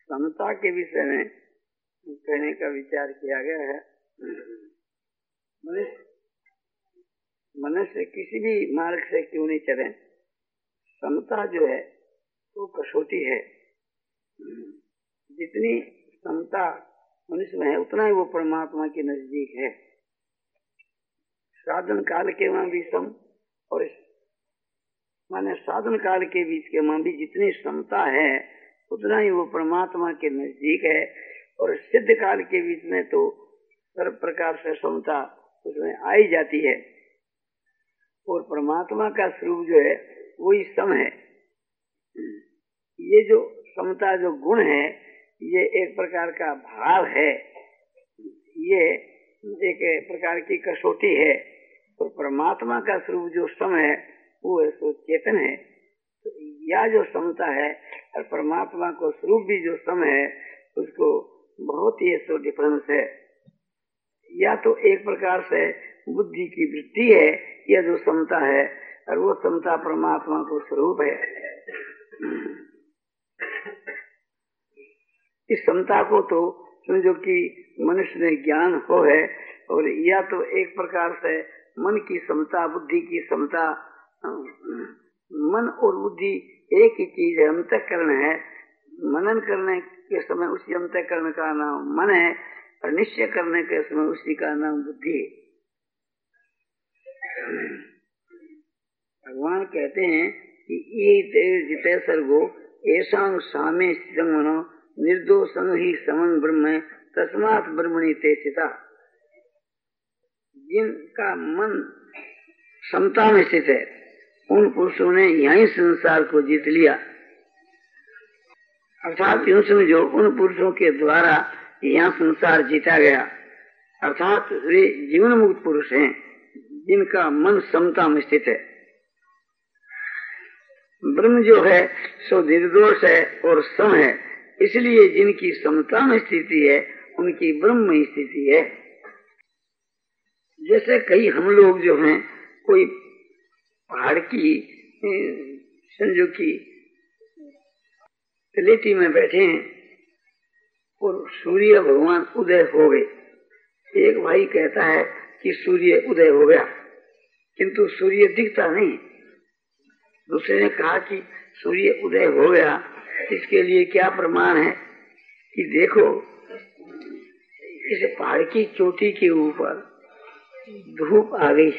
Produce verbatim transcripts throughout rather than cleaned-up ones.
समता के विषय में कहने का विचार किया गया है। मनुष्य मनुष्य किसी भी मार्ग से क्यों नहीं चले, समता जो है वो कसौटी है। जितनी समता मनुष्य में है उतना ही वो परमात्मा के नजदीक है। साधन काल के वहां भी सम और माने साधन काल के बीच के वहां भी जितनी समता है उतना ही वो परमात्मा के नजदीक है। और सिद्ध काल के बीच में तो सर्व प्रकार से समता उसमें आई जाती है। और परमात्मा का स्वरूप जो है वही सम है। ये जो समता जो गुण है ये एक प्रकार का भाव है, ये एक प्रकार की कसौटी है। और परमात्मा का स्वरूप जो सम है वो है सो चेतन है। तो यह जो समता है और परमात्मा को स्वरूप भी जो सम है उसको बहुत ही सो डिफरेंस है। या तो एक प्रकार से बुद्धि की वृत्ति है यह जो समता है, और वो समता परमात्मा को स्वरूप है। इस समता को तो समझो कि मनुष्य में ज्ञान हो है, और या तो एक प्रकार से मन की समता, बुद्धि की समता। मन और बुद्धि एक ही चीज है, अंतःकरण है। मनन करने के समय उसी अंतःकरण का नाम मन है, और निश्चय करने के समय उसी का नाम बुद्धि है। भगवान कहते हैं कि ये जिते सर्गो ऐसा सामे मनो निर्दोषं ही समन ब्रह्म तस्मात् ब्रह्मणि ते स्थिता। जिनका मन समता में स्थित है उन पुरुषों ने यही संसार को जीत लिया। अर्थात यूं समझो उन पुरुषों के द्वारा यहाँ संसार जीता गया। अर्थात वे जीवन मुक्त पुरुष हैं जिनका मन समता में स्थित है। ब्रह्म जो है सो निर्दोष है और सम है, इसलिए जिनकी समता में स्थिति है उनकी ब्रह्म में स्थिति है। जैसे कई हम लोग जो हैं कोई पहाड़ की समझो की तलेटी में बैठे हैं और सूर्य भगवान उदय हो गए। एक भाई कहता है कि सूर्य उदय हो गया, किंतु सूर्य दिखता नहीं। दूसरे ने कहा कि सूर्य उदय हो गया, इसके लिए क्या प्रमाण है कि देखो इस पहाड़ की चोटी के ऊपर धूप आ गई।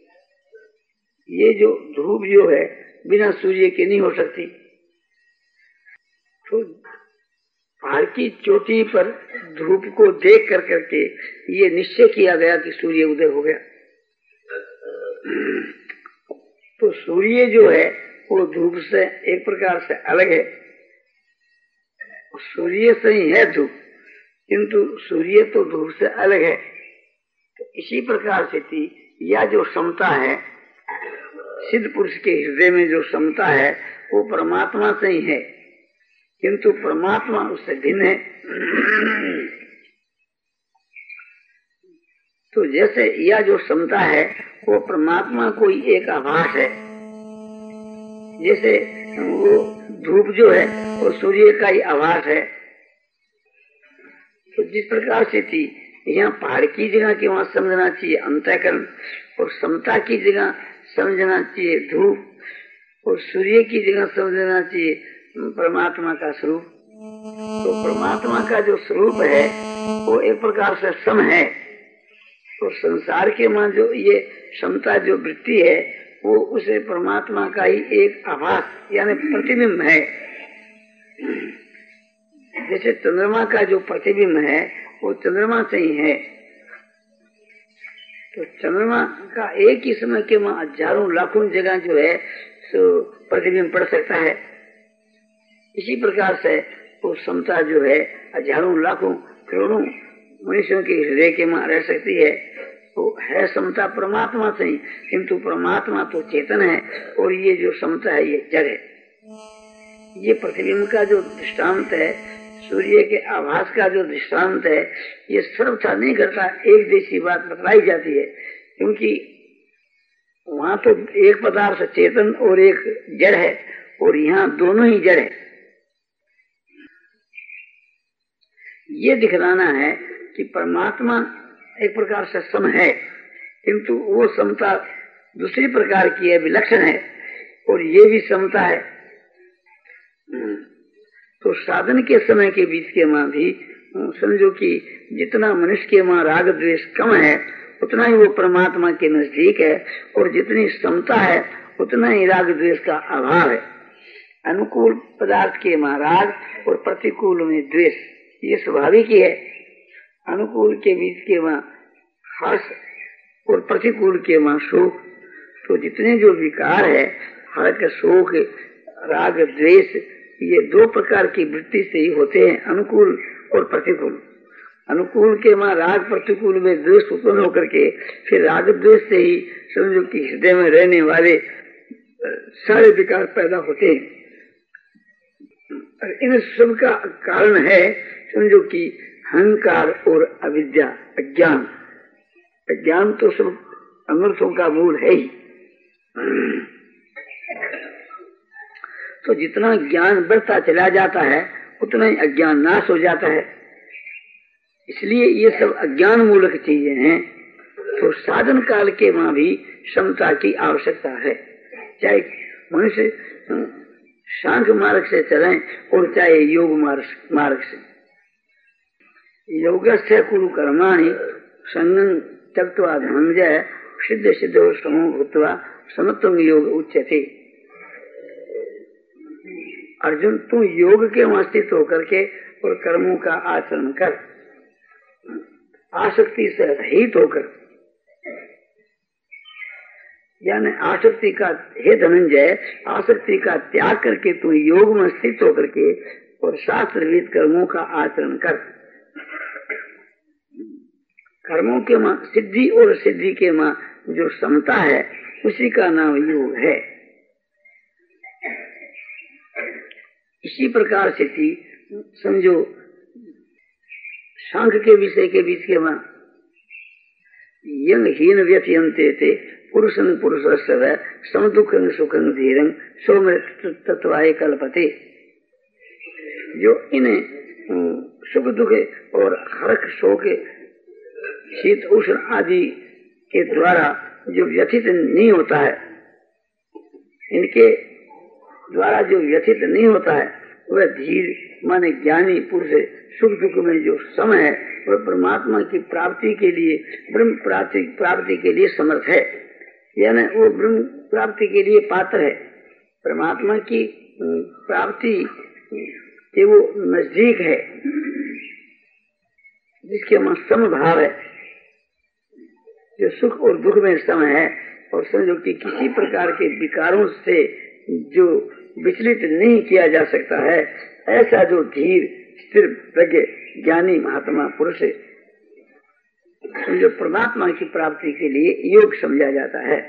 ये जो धूप जो है बिना सूर्य के नहीं हो सकती। तो पहाड़ की चोटी पर धूप को देख कर करके ये निश्चय किया गया कि सूर्य उदय हो गया। तो सूर्य जो है वो धूप से एक प्रकार से अलग है। सूर्य से ही है धूप, किंतु सूर्य तो धूप से अलग है। तो इसी प्रकार से थी यह जो समता है, सिद्ध पुरुष के हृदय में जो समता है वो परमात्मा से ही है, किंतु परमात्मा उससे भिन्न है। तो जैसे यह जो समता है वो परमात्मा को ही एक आभास है। जैसे वो धूप जो है वो सूर्य का ही आभास है। तो जिस प्रकार से थी यहाँ पहाड़ की जगह के वहां समझना चाहिए अंतःकरण, और समता की जगह समझना चाहिए धूप, और सूर्य की जगह समझना चाहिए परमात्मा का स्वरूप। तो परमात्मा का जो स्वरूप है वो एक प्रकार से सम है। तो संसार के मां जो ये समता जो वृत्ति है वो उसे परमात्मा का ही एक आभास यानी प्रतिबिंब है। जैसे चंद्रमा का जो प्रतिबिंब है वो चंद्रमा से ही है। तो चंद्रमा का एक ही समय के वहां हजारों लाखों जगह जो है सो प्रतिबिंब पड़ सकता है। इसी प्रकार से वो समता जो है हजारों लाखों करोड़ों मनुष्यों के हृदय के वहां रह सकती है। तो है समता परमात्मा से ही, किंतु परमात्मा तो चेतन है और ये जो समता है ये जड़ है। ये प्रतिबिंब का जो दृष्टांत है, सूर्य के आभास का जो दृष्टांत है, ये सर्वथा नहीं करता एक जैसी बात बतलाई जाती है, क्योंकि वहां तो एक पदार्थ चेतन और एक जड़ है और यहाँ दोनों ही जड़ है। ये दिखलाना है कि परमात्मा एक प्रकार से सम है, किंतु वो समता दूसरी प्रकार की है, विलक्षण है, और ये भी समता है। तो साधन के समय के बीच के माँ भी समझो कि जितना मनुष्य के माँ राग द्वेष कम है उतना ही वो परमात्मा के नजदीक है, और जितनी समता है उतना ही राग द्वेष का अभाव है। अनुकूल पदार्थ के माँ राग और प्रतिकूल में द्वेष, ये स्वाभाविक ही है। अनुकूल के बीच के माँ हर्ष और प्रतिकूल के माँ शोक। तो जितने जो विकार है, हर्ष शोक राग द्वेष, ये दो प्रकार की वृत्ति से ही होते हैं, अनुकूल और प्रतिकूल। अनुकूल के माँ राग, प्रतिकूल में द्वेष उत्पन्न होकर के फिर राग द्वेष से ही समझो कि हृदय में रहने वाले सारे विकार पैदा होते हैं। इन सब का कारण है समझो कि अहंकार और अविद्या, अज्ञान। अज्ञान तो सब अनर्थों का मूल है ही। तो जितना ज्ञान बढ़ता चला जाता है उतना ही अज्ञान नाश हो जाता है। इसलिए ये सब अज्ञान मूलक चीजें हैं। तो साधन काल के माँ भी क्षमता की आवश्यकता है, चाहे मनुष्य सांख्य मार्ग से चले और चाहे योग मार्ग से। योगस्य कुरु कर्माणि संगं त्यक्त्वा धनंजय सिद्ध सिद्धो समो भूत्वा समत्वं योग उच्यते। अर्जुन, तू योग के स्थित होकर के और कर्मों का आचरण कर, आसक्ति से रहित होकर, यानी आसक्ति का, हे धनंजय, आसक्ति का त्याग करके तू योग में स्थित होकर के और शास्त्र विहित कर्मों का आचरण कर। कर्मों के मां सिद्धि और सिद्धि के मां जो समता है उसी का नाम योग है। इसी प्रकार से थी समझो सांख्य के विषय के बीच के मां यंग हीन व्यथयन्ते थे पुरुषं पुरुषस्य सम दुखं सुखं धीरं सौम्य तत्वाय कल्पते। जो इन सुख दुख और हर्ष शोक शीत उष्ण आदि के द्वारा जो व्यथित नहीं होता है, इनके द्वारा जो व्यथित नहीं होता है, वह धीर माने ज्ञानी पुरुष सुख दुख में जो सम है, वह परमात्मा की प्राप्ति के लिए, ब्रह्म प्राप्ति प्राप्ति के लिए समर्थ है, यानी वो ब्रह्म प्राप्ति के लिए पात्र है। परमात्मा की प्राप्ति के वो नजदीक है, जिसके मन सम भाव है, जो सुख और दुख में सम है, और समझो कि किसी प्रकार के विकारों से जो विचलित नहीं किया जा सकता है, ऐसा जो धीर स्थिर प्रज्ञ ज्ञानी महात्मा पुरुष समझो परमात्मा की प्राप्ति के लिए योग समझा जाता है।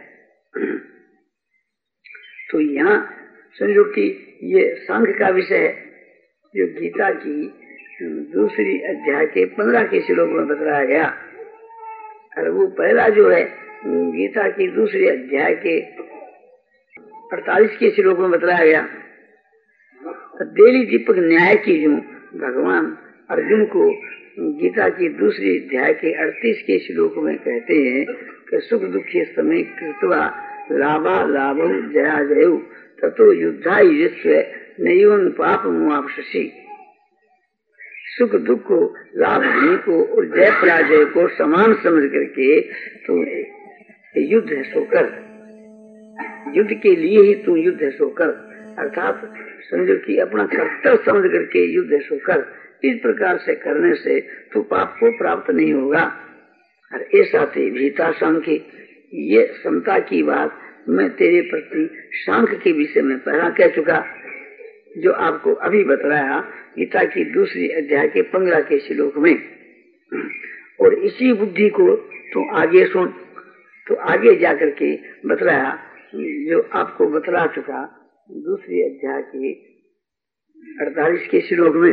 तो यहाँ समझो कि ये सांख्य का विषय है, जो गीता की दूसरी अध्याय के पंद्रह के श्लोक में बताया गया। और वो पहला जो है गीता की दूसरी अध्याय के अड़तालीस के श्लोक में बताया गया। देली दीपक न्याय की जो भगवान अर्जुन को गीता की दूसरी अध्याय के अड़तीस के श्लोक में कहते हैं कि सुख दुखे समय कृत्वा लाभा लाभम जया जयु ततो युद्धा युजस्व नैवं पाप मुआपसि। सुख दुख को, लाभ हानि को और जय पराजय को समान समझ करके तो युद्ध है सो कर, युद्ध के लिए ही तू युद्ध है सो कर, अर्थात समझो कि अपना कर्तव्य समझ करके युद्ध है सो कर। इस प्रकार से करने से तू पाप को प्राप्त नहीं होगा। और ऐसा थे भीता सांख्य, ये समता की बात मैं तेरे प्रति सांख्य के विषय में पहला कह चुका, जो आपको अभी बताया गीता की दूसरी अध्याय के पंद्रह के श्लोक में। और इसी बुद्धि को तो आगे सुन, तो आगे जाकर के बतलाया जो आपको बतला चुका दूसरी अध्याय के अड़तालीस के श्लोक में।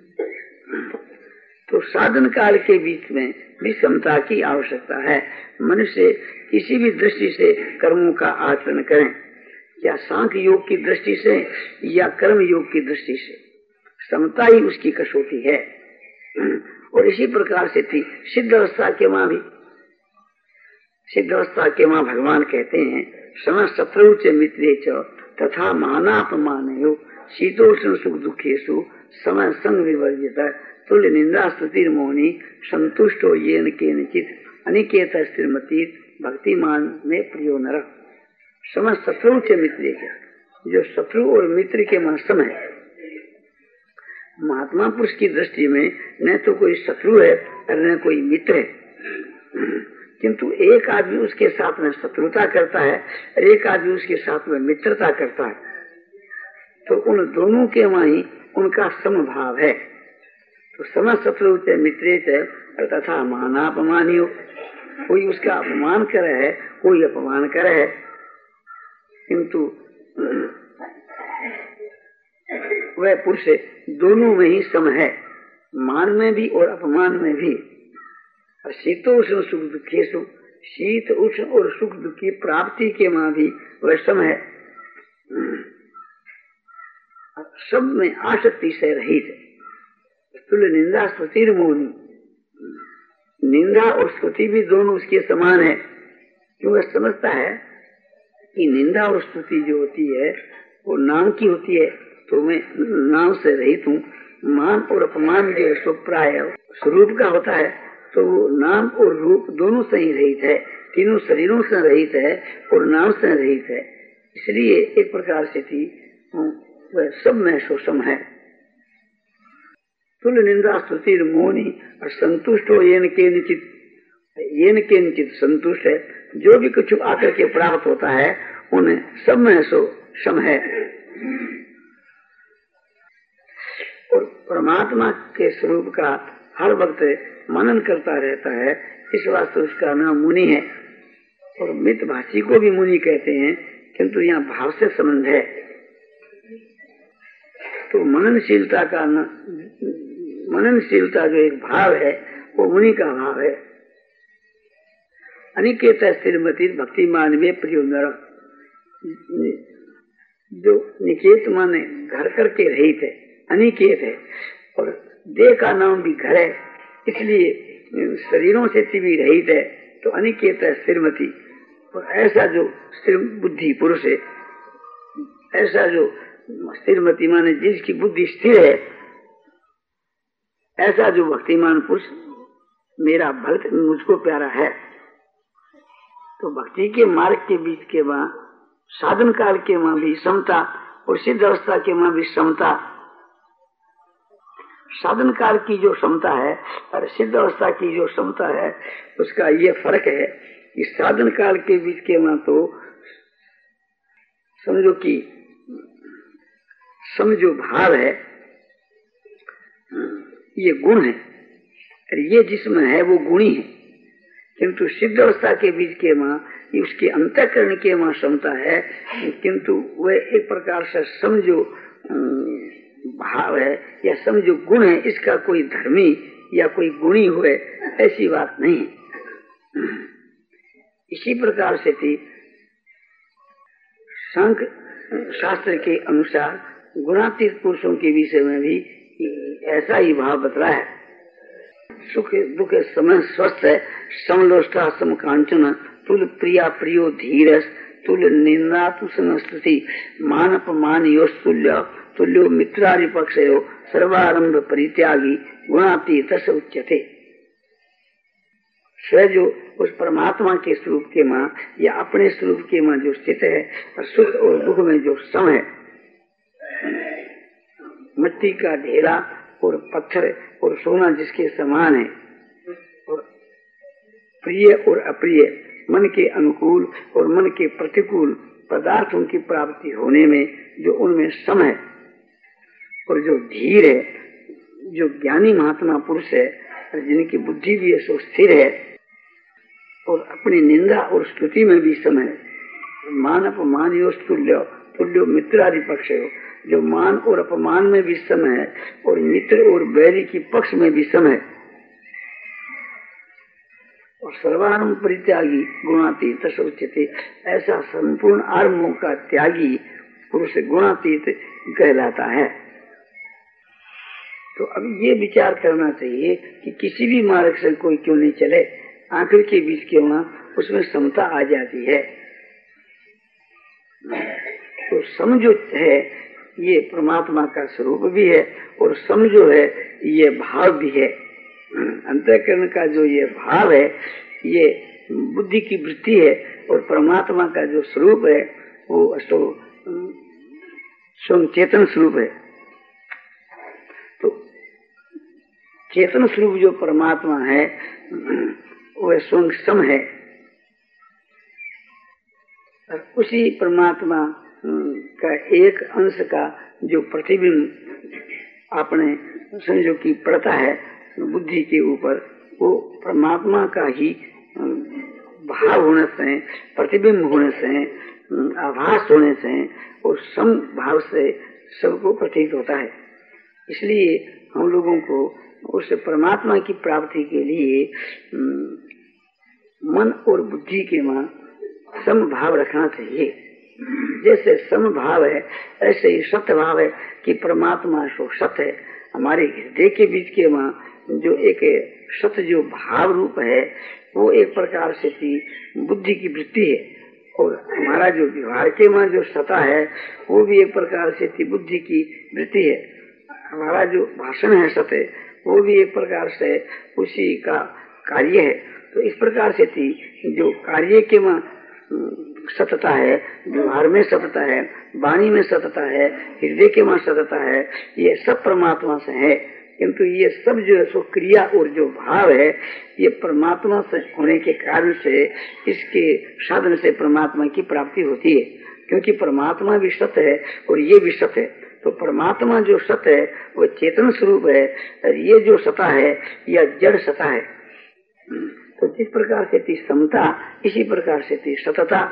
तो साधन काल के बीच में भी समता की आवश्यकता है। मनुष्य किसी भी दृष्टि से कर्मों का आचरण करें, या सांख्य योग की दृष्टि से या कर्म योग की दृष्टि से, समता ही उसकी कसौटी है। और इसी प्रकार से थी सिद्ध अवस्था के मां भी। सिद्ध अवस्था के मां भगवान कहते हैं सम शत्रु च मित्रे च तथा मानापमानयो शीतोष्ण सुख दुखेशु समय संग विवर्जित तुल्य निंदा स्तुतिर मोहनी संतुष्टो येन केनचित अनिकेत स्थिरमती भक्तिमान में प्रियो नर। सम शत्रु च मित्रे च, जो शत्रु और मित्र के मां सम है। महात्मा पुरुष की दृष्टि में न तो कोई शत्रु है और न कोई मित्र है, किंतु एक आदमी उसके साथ में शत्रुता करता है और एक आदमी उसके साथ में मित्रता करता है, तो उन दोनों के वहां ही उनका समभाव है। तो सम शत्रु च मित्रे च तथा मानापमानियो, कोई उसका अपमान करे है, कोई अपमान करे है, किंतु वह पुरुष दोनों में ही सम है, मान में भी और अपमान में भी। शीतोष्ण सुख दुखेशु, शीत उष्ण और सुख दुख की प्राप्ति के मां भी वह सम है। सब में आसक्ति से रहित है। तुल्य निंदा स्तुति मोहनी, निंदा और स्तुति भी दोनों उसके समान है, क्यों? वह समझता है कि निंदा और स्तुति जो होती है वो नाम की होती है, तो मैं नाम से रहित हूँ। मान और अपमान जो स्वप्राय स्वरूप का होता है, तो वो नाम और रूप दोनों से ही रहित है, तीनों शरीरों से रहित है और नाम से रहित है। इसलिए एक प्रकार से थी वह सब में सुषम है। तुल्य निंदा स्तुति मोहनी और संतुष्ट हो येन केनचित, येन केनचित संतुष्ट है। जो भी कुछ आकर के प्राप्त होता है उन्हें सब में सो सम है। और परमात्मा के स्वरूप का हर वक्त मनन करता रहता है, इस वास्ते उसका नाम मुनि है। और मितभाषी को भी मुनि कहते हैं, किंतु यहाँ भाव से संबंध है। तो मननशीलता का न, मननशीलता जो एक भाव है वो मुनि का भाव है। अनिकेत स्थिरमती भक्तिमान में प्रियो नर, जो निकेत माने घर करके रहित है, अनिकेत है, और देह का नाम भी घर है, इसलिए शरीरों से भी रहित है, तो अनिकेत है स्थिरमती। और ऐसा जो स्थिर बुद्धि पुरुष है, ऐसा जो स्थिरमती माने जिसकी बुद्धि स्थिर है, ऐसा जो भक्तिमान पुरुष मेरा भक्त मुझको प्यारा है। तो भक्ति के मार्ग के बीच के वहां साधन काल के वहां भी समता और सिद्ध अवस्था के वहां भी समता। साधन काल की जो समता है और सिद्ध अवस्था की जो समता है, उसका ये फर्क है कि साधन काल के बीच के वहां तो समझो कि समझो भाव है, ये गुण है, और ये जिसमें है वो गुणी है। किंतु सिद्ध अवस्था के बीच के मां उसके अंतःकरण के मां क्षमता है, किंतु वह एक प्रकार से समझो भाव है या समझो गुण है, इसका कोई धर्मी या कोई गुणी हुए ऐसी बात नहीं है। इसी प्रकार से थी सांख्य शास्त्र के अनुसार गुणातीत पुरुषों के विषय में भी ऐसा ही भाव बतला है। सुख दुख समय स्वस्थ है, समलोष्टा समकांचन, तुल प्रिया प्रियो धीरस, तुल निंदा तुष्टि, मान अपमान योस्तुल्य, तुल्यो मित्रारि पक्षयो, सर्वारंभ परित्यागी, गुणातीत उच्यते। स्वयं जो उस परमात्मा के स्वरूप के मां या अपने स्वरूप के मां जो स्थित है, और सुख और दुख में जो सम है, मिट्टी का ढेला और पत्थर और सोना जिसके समान है, और प्रिय और अप्रिय, मन के अनुकूल और मन के प्रतिकूल पदार्थों की प्राप्ति होने में जो उनमें सम है, और जो धीर है, जो ज्ञानी महात्मा पुरुष है, जिनकी बुद्धि भी सो स्थिर है, और अपनी निंदा और स्तुति में भी सम है। मान अपमान योस्तुल्य, तुल्यो मित्रादि पक्ष हो, जो मान और अपमान में भी सम है और मित्र और बैरी की पक्ष में भी सम है। और सर्वारंभ परित्यागी गुणातीत उच्यते, ऐसा संपूर्ण आरंभों का त्यागी पुरुष गुणातीत कहलाता है। तो अब ये विचार करना चाहिए कि किसी भी मार्ग से कोई क्यों नहीं चले, आखिर के बीच क्यों ना उसमें समता आ जाती है। तो सम जो है ये परमात्मा का स्वरूप भी है और सम जो है ये भाव भी है। अंतःकरण का जो ये भाव है ये बुद्धि की वृत्ति है और परमात्मा का जो स्वरूप है वो तो स्वयं चेतन स्वरूप है। तो चेतन स्वरूप जो परमात्मा है वह स्वयं सम है और उसी परमात्मा का एक अंश का जो प्रतिबिंब आपने समझो कि पड़ता है बुद्धि के ऊपर, वो परमात्मा का ही भाव होने से, प्रतिबिंब होने से, आभास होने से और सम भाव से सबको प्रतीत होता है। इसलिए हम लोगों को उस परमात्मा की प्राप्ति के लिए मन और बुद्धि के में सम भाव रखना चाहिए। जैसे सम भाव है ऐसे ही सत्य भाव है कि परमात्मा सो सत्य है। हमारे हृदय के बीच के वहाँ जो एक सत्य जो भाव रूप है वो एक प्रकार से बुद्धि की वृत्ति है और हमारा जो व्यवहार के वहाँ जो सत्ता है वो भी एक प्रकार से बुद्धि की वृत्ति है। हमारा जो भाषण है सत्य वो भी एक प्रकार से उसी का कार्य है। तो इस प्रकार से थी जो कार्य के वहाँ सतता है, व्यवहार में सतता है, वाणी में सतता है, हृदय के वहाँ सतता है, ये सब परमात्मा से है। किंतु ये सब जो है सो क्रिया और जो भाव है ये परमात्मा से होने के कारण से इसके साधन से परमात्मा की प्राप्ति होती है। क्योंकि परमात्मा भी सत्य है और ये भी सत्य है। तो परमात्मा जो सत्य है वो चेतन स्वरूप है और ये जो सत्ता है यह जड़ सत्ता है। तो जिस प्रकार से थी समता इसी प्रकार से थी सतता।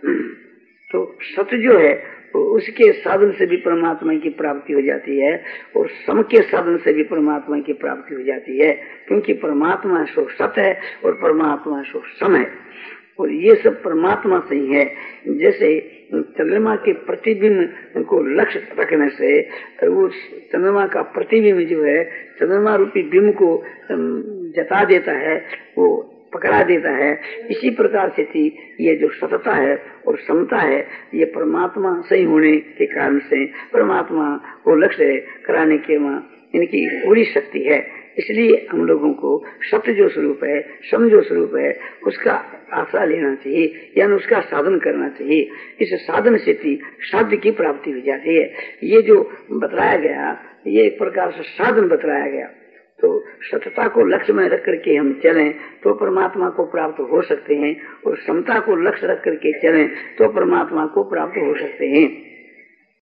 तो सत्य जो है तो उसके साधन से भी परमात्मा की प्राप्ति हो जाती है और सम के साधन से भी परमात्मा की प्राप्ति हो जाती है। क्योंकि परमात्मा सो सत्य है और परमात्मा सो सम है और ये सब परमात्मा से ही है। जैसे चंद्रमा के प्रतिबिंब को लक्ष्य रखने से वो चंद्रमा का प्रतिबिंब जो है चंद्रमा रूपी बिंब को जता देता है, वो पकड़ा देता है। इसी प्रकार से थी ये जो सतता है और समता है ये परमात्मा सही होने के कारण से परमात्मा को लक्ष्य कराने के वहाँ इनकी पूरी शक्ति है। इसलिए हम लोगों को सत्य जो स्वरूप है, सम जो स्वरूप है उसका आसरा लेना चाहिए यानी उसका साधन करना चाहिए। इस साधन से थी साध्य की प्राप्ति हो जाती है। ये जो बतलाया गया ये एक प्रकार से साधन बतलाया गया। तो सत्यता को लक्ष्य में रख करके हम चलें तो परमात्मा को प्राप्त हो सकते हैं और समता को लक्ष्य रख करके चलें तो परमात्मा को प्राप्त हो सकते हैं।